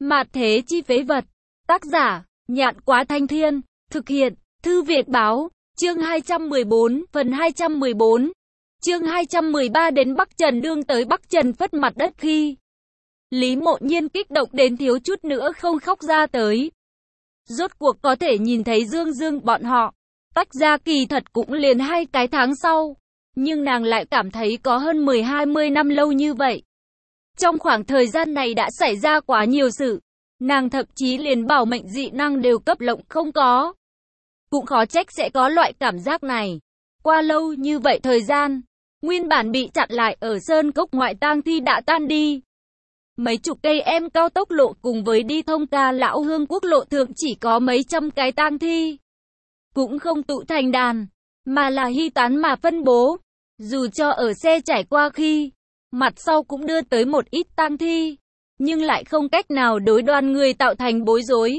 Mạt thế chi phế vật. Tác giả, Nhạn Quá Thanh Thiên. Thực hiện, Thư Việt Báo. Chương 214, phần 214. Chương 213 đến Bắc Trần Đương tới Bắc Trần phất mặt đất khi. Lý Mộ Nhiên kích động đến thiếu chút nữa không khóc ra tới. Rốt cuộc có thể nhìn thấy Dương Dương bọn họ. Tách ra kỳ thật cũng liền 2 cái tháng sau. Nhưng nàng lại cảm thấy có hơn 10-20 năm lâu như vậy. Trong khoảng thời gian này đã xảy ra quá nhiều sự. Nàng thậm chí liền bảo mệnh dị năng đều cấp lộng không có. Cũng khó trách sẽ có loại cảm giác này. Qua lâu như vậy thời gian, nguyên bản bị chặn lại ở Sơn Cốc ngoại tang thi đã tan đi. Mấy chục cây em cao tốc lộ cùng với đi thông Ca Lão Hương quốc lộ thượng chỉ có mấy trăm cái tang thi. Cũng không tụ thành đàn, mà là hy tán mà phân bố. Dù cho ở xe trải qua khi, mặt sau cũng đưa tới một ít tang thi, nhưng lại không cách nào đối đoàn người tạo thành bối rối.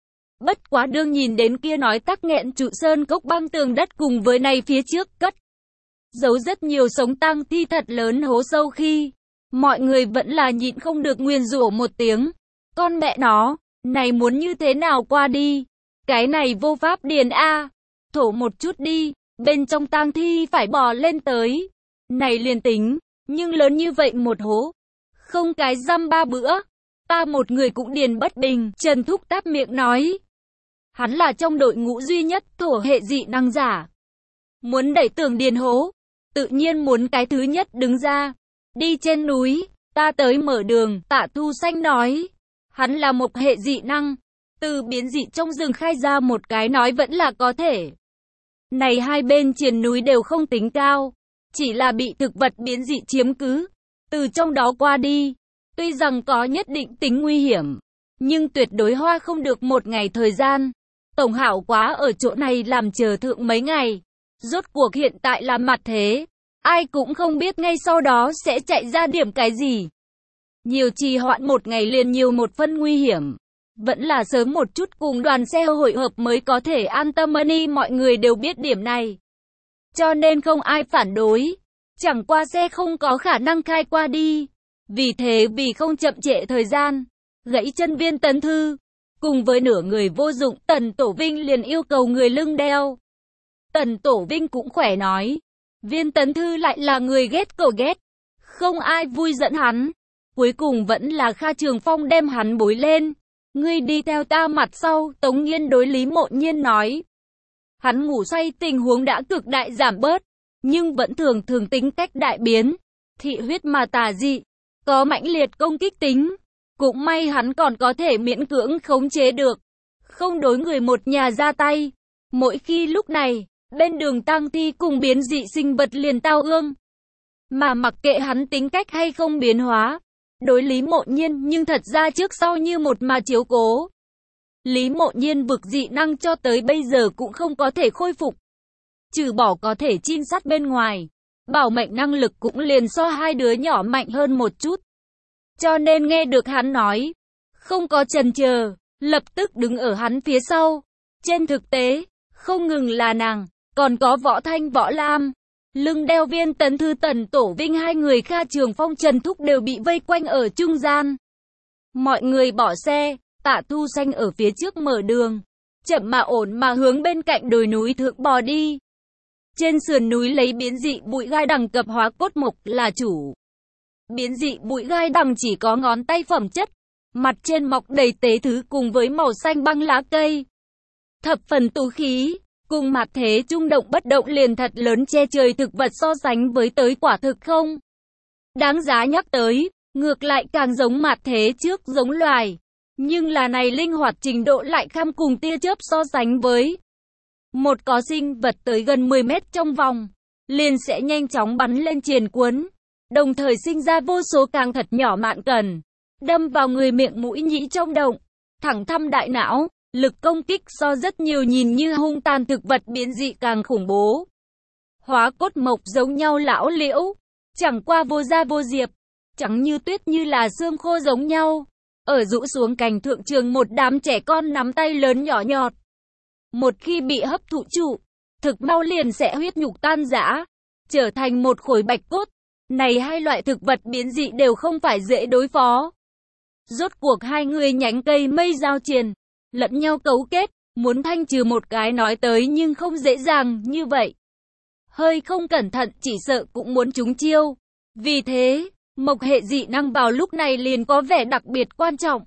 Bất quá đương nhìn đến kia nói tắc nghẹn trụ Sơn Cốc băng tường đất cùng với này phía trước cất giấu rất nhiều sống tang thi thật lớn hố sâu khi, mọi người vẫn là nhịn không được nguyền rủa một tiếng. Con mẹ nó, này muốn như thế nào qua đi? Cái này vô pháp điền a. Thổ một chút đi, bên trong tang thi phải bò lên tới. Này liền tính, nhưng lớn như vậy một hố, không cái dăm 3 bữa, ta một người cũng điền bất bình. Trần Thúc táp miệng nói. Hắn là trong đội ngũ duy nhất thổ hệ dị năng giả. Muốn đẩy tường điền hố, tự nhiên muốn cái thứ nhất đứng ra. Đi trên núi, ta tới mở đường, Tạ Thu Xanh nói. Hắn là một hệ dị năng, từ biến dị trong rừng khai ra một cái nói vẫn là có thể. Này hai bên triền núi đều không tính cao, chỉ là bị thực vật biến dị chiếm cứ. Từ trong đó qua đi, tuy rằng có nhất định tính nguy hiểm, nhưng tuyệt đối hoa không được một ngày thời gian. Tổng hảo quá ở chỗ này làm chờ thượng mấy ngày. Rốt cuộc hiện tại là mặt thế, ai cũng không biết ngay sau đó sẽ chạy ra điểm cái gì. Nhiều trì hoãn một ngày liền nhiều một phân nguy hiểm. Vẫn là sớm một chút cùng đoàn xe hội hợp mới có thể an tâm đi, mọi người đều biết điểm này. Cho nên không ai phản đối. Chẳng qua xe không có khả năng khai qua đi. Vì thế vì không chậm trễ thời gian, gãy chân Viên Tấn Thư, cùng với nửa người vô dụng Tần Tổ Vinh liền yêu cầu người lưng đeo. Tần Tổ Vinh cũng khỏe nói. Viên Tấn Thư lại là người ghét cậu ghét. Không ai vui dẫn hắn. Cuối cùng vẫn là Kha Trường Phong đem hắn bối lên. Ngươi đi theo ta mặt sau, Tống Nghiên đối Lý Mộ Nhiên nói. Hắn ngủ say tình huống đã cực đại giảm bớt, nhưng vẫn thường tính cách đại biến. Thị huyết mà tà dị, có mãnh liệt công kích tính. Cũng may hắn còn có thể miễn cưỡng khống chế được, không đối người một nhà ra tay. Mỗi khi lúc này, bên đường tang thi cùng biến dị sinh vật liền tao ương. Mà mặc kệ hắn tính cách hay không biến hóa, đối Lý Mộ Nhiên nhưng thật ra trước sau như một mà chiếu cố. Lý Mộ Nhiên vực dị năng cho tới bây giờ cũng không có thể khôi phục. Trừ bỏ có thể trinh sát bên ngoài, bảo mệnh năng lực cũng liền so hai đứa nhỏ mạnh hơn một chút. Cho nên nghe được hắn nói, không có chần chờ, lập tức đứng ở hắn phía sau. Trên thực tế, không ngừng là nàng, còn có Võ Thanh Võ Lam, lưng đeo Viên Tấn Thư Tần Tổ Vinh, hai người Kha Trường Phong Trần Thúc đều bị vây quanh ở trung gian. Mọi người bỏ xe, Tạ Thu Xanh ở phía trước mở đường, chậm mà ổn mà hướng bên cạnh đồi núi thượng bò đi. Trên sườn núi lấy biến dị bụi gai đằng cập hóa cốt mộc là chủ. Biến dị bụi gai đằng chỉ có ngón tay phẩm chất, mặt trên mọc đầy tế thứ cùng với màu xanh băng lá cây. Thập phần tú khí, cùng mặt thế trung động bất động liền thật lớn che trời thực vật so sánh với tới quả thực không đáng giá nhắc tới, ngược lại càng giống mặt thế trước giống loài. Nhưng là này linh hoạt trình độ lại kham cùng tia chớp so sánh với. Một có sinh vật tới gần 10 mét trong vòng, liền sẽ nhanh chóng bắn lên triền cuốn. Đồng thời sinh ra vô số càng thật nhỏ mạn cần, đâm vào người miệng mũi nhĩ trong động, thẳng thăm đại não, lực công kích so rất nhiều nhìn như hung tàn thực vật biến dị càng khủng bố. Hóa cốt mộc giống nhau lão liễu, chẳng qua vô da vô diệp, trắng như tuyết như là xương khô giống nhau. Ở rũ xuống cành thượng trường một đám trẻ con nắm tay lớn nhỏ nhọt. Một khi bị hấp thụ trụ, thực mau liền sẽ huyết nhục tan rã, trở thành một khối bạch cốt. Này hai loại thực vật biến dị đều không phải dễ đối phó. Rốt cuộc hai người nhánh cây mây giao triền, lẫn nhau cấu kết, muốn thanh trừ một cái nói tới nhưng không dễ dàng như vậy. Hơi không cẩn thận chỉ sợ cũng muốn trúng chiêu. Vì thế, mộc hệ dị năng vào lúc này liền có vẻ đặc biệt quan trọng.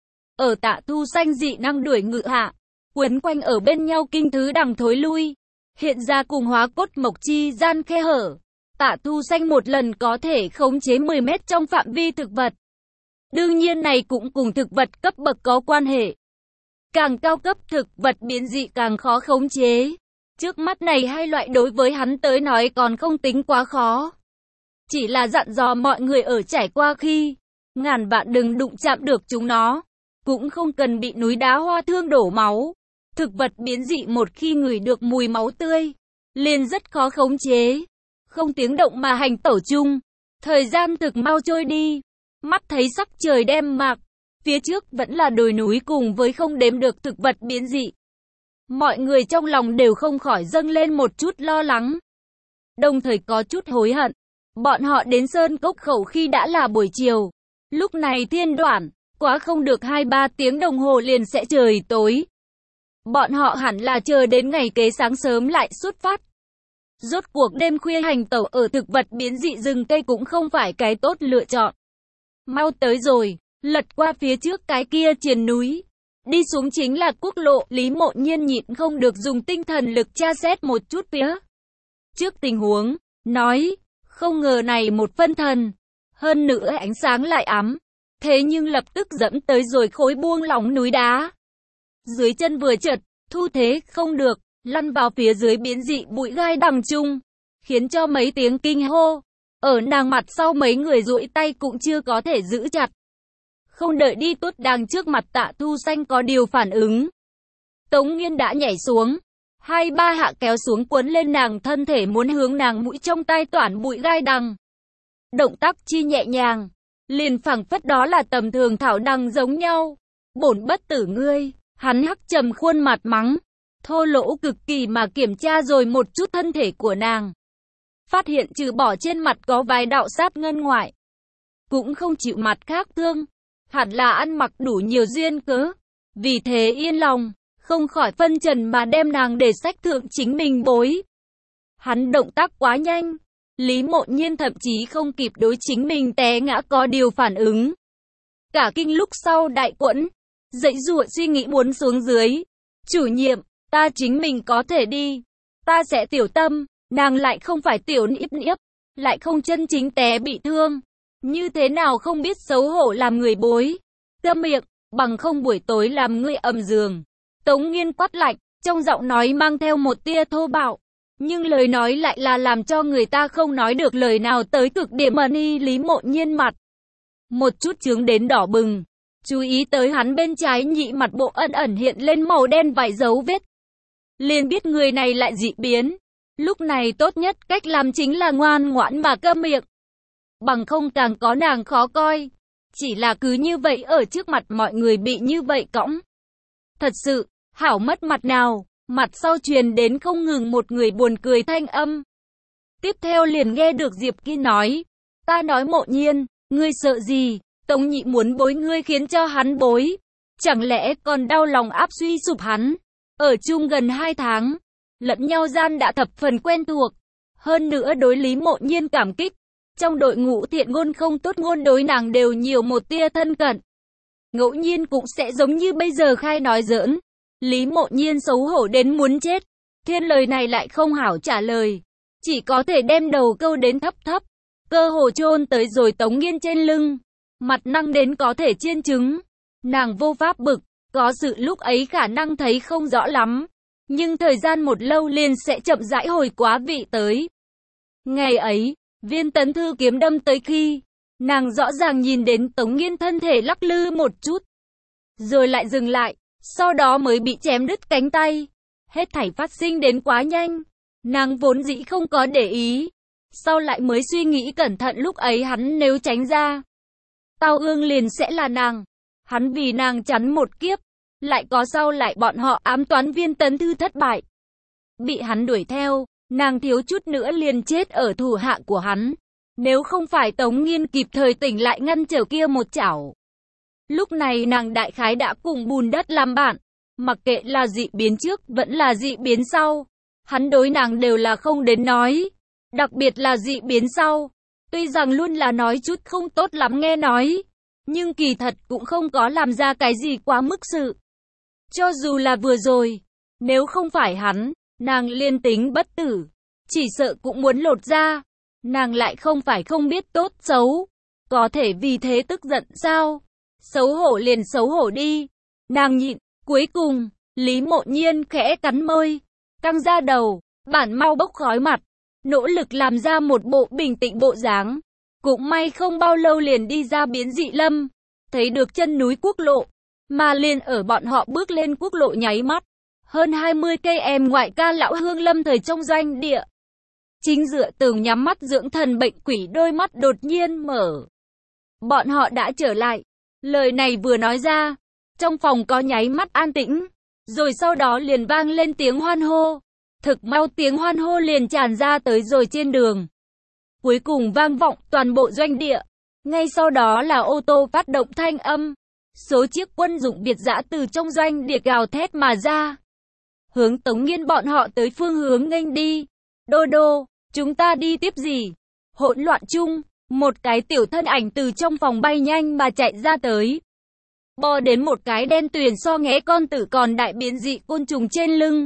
Ở Tạ Thu Xanh dị năng đuổi ngự hạ, quấn quanh ở bên nhau kinh thứ đằng thối lui, hiện ra cùng hóa cốt mộc chi gian khe hở. Tạ Thu Xanh một lần có thể khống chế 10 mét trong phạm vi thực vật. Đương nhiên này cũng cùng thực vật cấp bậc có quan hệ. Càng cao cấp thực vật biến dị càng khó khống chế. Trước mắt này hai loại đối với hắn tới nói còn không tính quá khó. Chỉ là dặn dò mọi người ở trải qua khi, ngàn vạn đừng đụng chạm được chúng nó. Cũng không cần bị núi đá hoa thương đổ máu. Thực vật biến dị một khi ngửi được mùi máu tươi, liền rất khó khống chế. Không tiếng động mà hành tẩu chung. Thời gian thực mau trôi đi. Mắt thấy sắc trời đêm mạc. Phía trước vẫn là đồi núi cùng với không đếm được thực vật biến dị. Mọi người trong lòng đều không khỏi dâng lên một chút lo lắng. Đồng thời có chút hối hận. Bọn họ đến Sơn Cốc Khẩu khi đã là buổi chiều. Lúc này thiên đoạn, quá không được 2-3 tiếng đồng hồ liền sẽ trời tối. Bọn họ hẳn là chờ đến ngày kế sáng sớm lại xuất phát. Rốt cuộc đêm khuya hành tẩu ở thực vật biến dị rừng cây cũng không phải cái tốt lựa chọn. Mau tới rồi, lật qua phía trước cái kia triền núi. Đi xuống chính là quốc lộ, Lý Mộ Nhiên nhịn không được dùng tinh thần lực tra xét một chút phía trước tình huống, nói, không ngờ này một phân thần, hơn nữa ánh sáng lại ám, thế nhưng lập tức dẫm tới rồi khối buông lỏng núi đá. Dưới chân vừa chợt, thu thế không được, lăn vào phía dưới biến dị bụi gai đằng chung, khiến cho mấy tiếng kinh hô, ở nàng mặt sau mấy người duỗi tay cũng chưa có thể giữ chặt. Không đợi đi tốt đang trước mặt Tạ Thu Xanh có điều phản ứng. Tống Nghiên đã nhảy xuống, 2-3 hạ kéo xuống quấn lên nàng thân thể muốn hướng nàng mũi trong tay toản bụi gai đằng. Động tác chi nhẹ nhàng, liền phảng phất đó là tầm thường thảo đằng giống nhau. Bổn bất tử ngươi, hắn hắc trầm khuôn mặt mắng, thô lỗ cực kỳ mà kiểm tra rồi một chút thân thể của nàng. Phát hiện trừ bỏ trên mặt có vài đạo sát ngân ngoại, cũng không chịu mặt khác thương. Hẳn là ăn mặc đủ nhiều duyên cớ. Vì thế yên lòng, không khỏi phân trần mà đem nàng để sách thượng chính mình bối. Hắn động tác quá nhanh. Lý Mộ Nhiên thậm chí không kịp đối chính mình té ngã có điều phản ứng. Cả kinh lúc sau đại quẫn, dãy dụa suy nghĩ muốn xuống dưới. Chủ nhiệm, ta chính mình có thể đi. Ta sẽ tiểu tâm, nàng lại không phải tiểu niếp niếp, lại không chân chính té bị thương. Như thế nào không biết xấu hổ làm người bối. Câm miệng, bằng không buổi tối làm ngươi ầm giường. Tống Nghiên quát lạnh, trong giọng nói mang theo một tia thô bạo. Nhưng lời nói lại là làm cho người ta không nói được lời nào tới cực điểm. Ni Lý Mộ Nhiên mặt một chút chướng đến đỏ bừng. Chú ý tới hắn bên trái nhị mặt bộ ẩn ẩn hiện lên màu đen vài dấu vết. Liền biết người này lại dị biến. Lúc này tốt nhất cách làm chính là ngoan ngoãn mà câm miệng. Bằng không càng có nàng khó coi. Chỉ là cứ như vậy ở trước mặt mọi người bị như vậy cõng. Thật sự, hảo mất mặt nào. Mặt sau truyền đến không ngừng một người buồn cười thanh âm. Tiếp theo liền nghe được Diệp Ki nói. Ta nói Mộ Nhiên, ngươi sợ gì? Tống nhị muốn bối ngươi khiến cho hắn bối. Chẳng lẽ còn đau lòng áp suy sụp hắn? Ở chung gần 2 tháng. Lẫn nhau gian đã thập phần quen thuộc. Hơn nữa đối Lý Mộ Nhiên cảm kích. Trong đội ngũ thiện ngôn không tốt ngôn đối nàng đều nhiều một tia thân cận. Ngẫu nhiên cũng sẽ giống như bây giờ khai nói giỡn. Lý Mộ Nhiên xấu hổ đến muốn chết. Thiên lời này lại không hảo trả lời. Chỉ có thể đem đầu câu đến thấp thấp. Cơ hồ chôn tới rồi Tống Nghiên trên lưng. Mặt năng đến có thể chiên trứng. Nàng vô pháp bực. Có sự lúc ấy khả năng thấy không rõ lắm. Nhưng thời gian một lâu liền sẽ chậm rãi hồi quá vị tới. Ngày ấy, Viên Tấn Thư kiếm đâm tới khi, nàng rõ ràng nhìn đến Tống Nghiên thân thể lắc lư một chút. Rồi lại dừng lại, sau đó mới bị chém đứt cánh tay. Hết thảy phát sinh đến quá nhanh. Nàng vốn dĩ không có để ý. Sau lại mới suy nghĩ cẩn thận lúc ấy hắn nếu tránh ra. Tao ương liền sẽ là nàng. Hắn vì nàng chắn một kiếp. Lại có sau lại bọn họ ám toán Viên Tấn Thư thất bại. Bị hắn đuổi theo. Nàng thiếu chút nữa liền chết ở thủ hạ của hắn. Nếu không phải Tống Nghiên kịp thời tỉnh lại ngăn trở kia một chảo. Lúc này nàng đại khái đã cùng bùn đất làm bạn, mặc kệ là dị biến trước vẫn là dị biến sau, hắn đối nàng đều là không đến nói, đặc biệt là dị biến sau, tuy rằng luôn là nói chút không tốt lắm nghe nói, nhưng kỳ thật cũng không có làm ra cái gì quá mức sự. Cho dù là vừa rồi, nếu không phải hắn, nàng liên tính bất tử, chỉ sợ cũng muốn lột ra, nàng lại không phải không biết tốt xấu, có thể vì thế tức giận sao? Xấu hổ liền xấu hổ đi, nàng nhịn, cuối cùng, Lý Mộ Nhiên khẽ cắn môi, căng ra đầu, bản mau bốc khói mặt, nỗ lực làm ra một bộ bình tĩnh bộ dáng. Cũng may không bao lâu liền đi ra biến dị lâm, thấy được chân núi quốc lộ, mà liền ở bọn họ bước lên quốc lộ nháy mắt. Hơn 20 cây em ngoại ca lão hương lâm thời trong doanh địa. Chính dựa tường nhắm mắt dưỡng thần bệnh quỷ đôi mắt đột nhiên mở. Bọn họ đã trở lại. Lời này vừa nói ra, trong phòng có nháy mắt an tĩnh, rồi sau đó liền vang lên tiếng hoan hô. Thực mau tiếng hoan hô liền tràn ra tới rồi trên đường. Cuối cùng vang vọng toàn bộ doanh địa. Ngay sau đó là ô tô phát động thanh âm. Số chiếc quân dụng biệt dã từ trong doanh địa gào thét mà ra. Hướng Tống Nghiên bọn họ tới phương hướng nghênh đi. Đô đô, chúng ta đi tiếp gì? Hỗn loạn chung, một cái tiểu thân ảnh từ trong phòng bay nhanh mà chạy ra tới. Bò đến một cái đen tuyền so nghé con tử còn đại biến dị côn trùng trên lưng.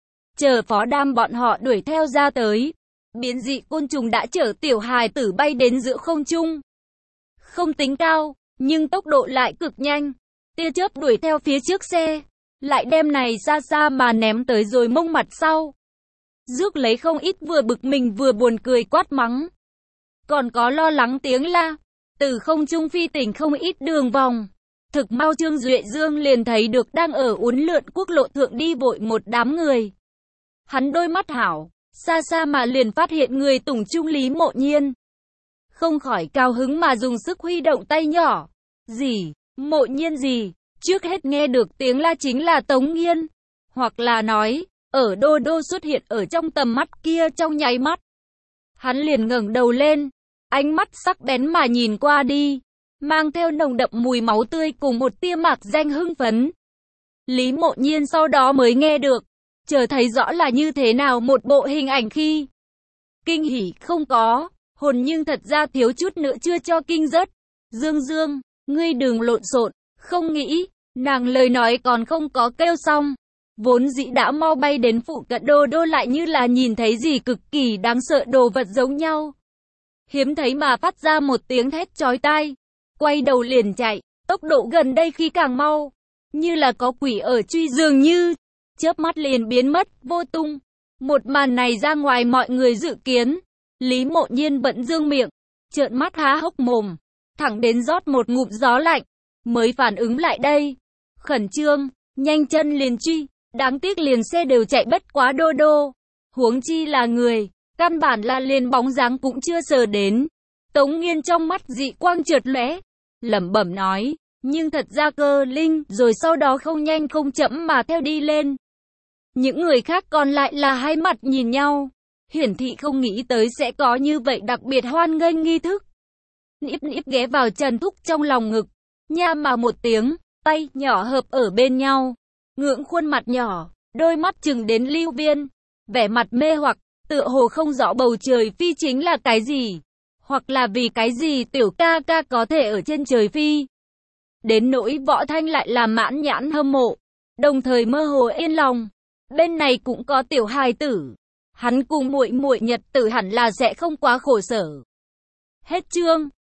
Chờ Phó Đam bọn họ đuổi theo ra tới. Biến dị côn trùng đã chở tiểu hài tử bay đến giữa không trung. Không tính cao, nhưng tốc độ lại cực nhanh. Tia chớp đuổi theo phía trước xe, lại đem này xa xa mà ném tới rồi mông mặt sau. Rước lấy không ít vừa bực mình vừa buồn cười quát mắng. Còn có lo lắng tiếng la, từ không trung phi tỉnh không ít đường vòng. Thực mau Trương Duệ Dương liền thấy được đang ở uốn lượn quốc lộ thượng đi vội một đám người. Hắn đôi mắt hảo, xa xa mà liền phát hiện người tùng trung Lý Mộ Nhiên. Không khỏi cao hứng mà dùng sức huy động tay nhỏ. Gì? Mộ Nhiên gì? Trước hết nghe được tiếng la chính là Tống Nghiên. Hoặc là nói, ở đô đô xuất hiện ở trong tầm mắt kia trong nháy mắt. Hắn liền ngẩng đầu lên, ánh mắt sắc bén mà nhìn qua đi, mang theo nồng đậm mùi máu tươi cùng một tia mạc danh hưng phấn. Lý Mộ Nhiên sau đó mới nghe được, chờ thấy rõ là như thế nào một bộ hình ảnh khi. Kinh hỉ không có, hồn nhưng thật ra thiếu chút nữa chưa cho kinh rớt. Dương Dương, ngươi đừng lộn xộn, không nghĩ, nàng lời nói còn không có kêu xong. Vốn dĩ đã mau bay đến phụ cận đô đô lại như là nhìn thấy gì cực kỳ đáng sợ đồ vật giống nhau. Hiếm thấy mà phát ra một tiếng thét chói tai, quay đầu liền chạy, tốc độ gần đây khi càng mau, như là có quỷ ở truy dường như, chớp mắt liền biến mất, vô tung. Một màn này ra ngoài mọi người dự kiến, Lý Mộ Nhiên bận dương miệng, trợn mắt há hốc mồm, thẳng đến rót một ngụm gió lạnh, mới phản ứng lại đây. Khẩn trương, nhanh chân liền truy, đáng tiếc liền xe đều chạy bất quá đô đô. Huống chi là người, căn bản là liền bóng dáng cũng chưa sờ đến. Tống Nghiên trong mắt dị quang chợt lóe, lẩm bẩm nói, nhưng thật ra cơ linh, rồi sau đó không nhanh không chậm mà theo đi lên. Những người khác còn lại là hai mặt nhìn nhau, hiển thị không nghĩ tới sẽ có như vậy đặc biệt hoan nghênh nghi thức. Níp níp ghé vào Trần Thúc trong lòng ngực, nha mà một tiếng, tay nhỏ hợp ở bên nhau, ngưỡng khuôn mặt nhỏ, đôi mắt chừng đến lưu viên, vẻ mặt mê hoặc, tựa hồ không rõ bầu trời phi chính là cái gì, hoặc là vì cái gì tiểu ca ca có thể ở trên trời phi. Đến nỗi Võ Thanh lại là mãn nhãn hâm mộ, đồng thời mơ hồ yên lòng. Bên này cũng có tiểu hài tử, hắn cùng muội muội nhật tử hẳn là sẽ không quá khổ sở. Hết chương.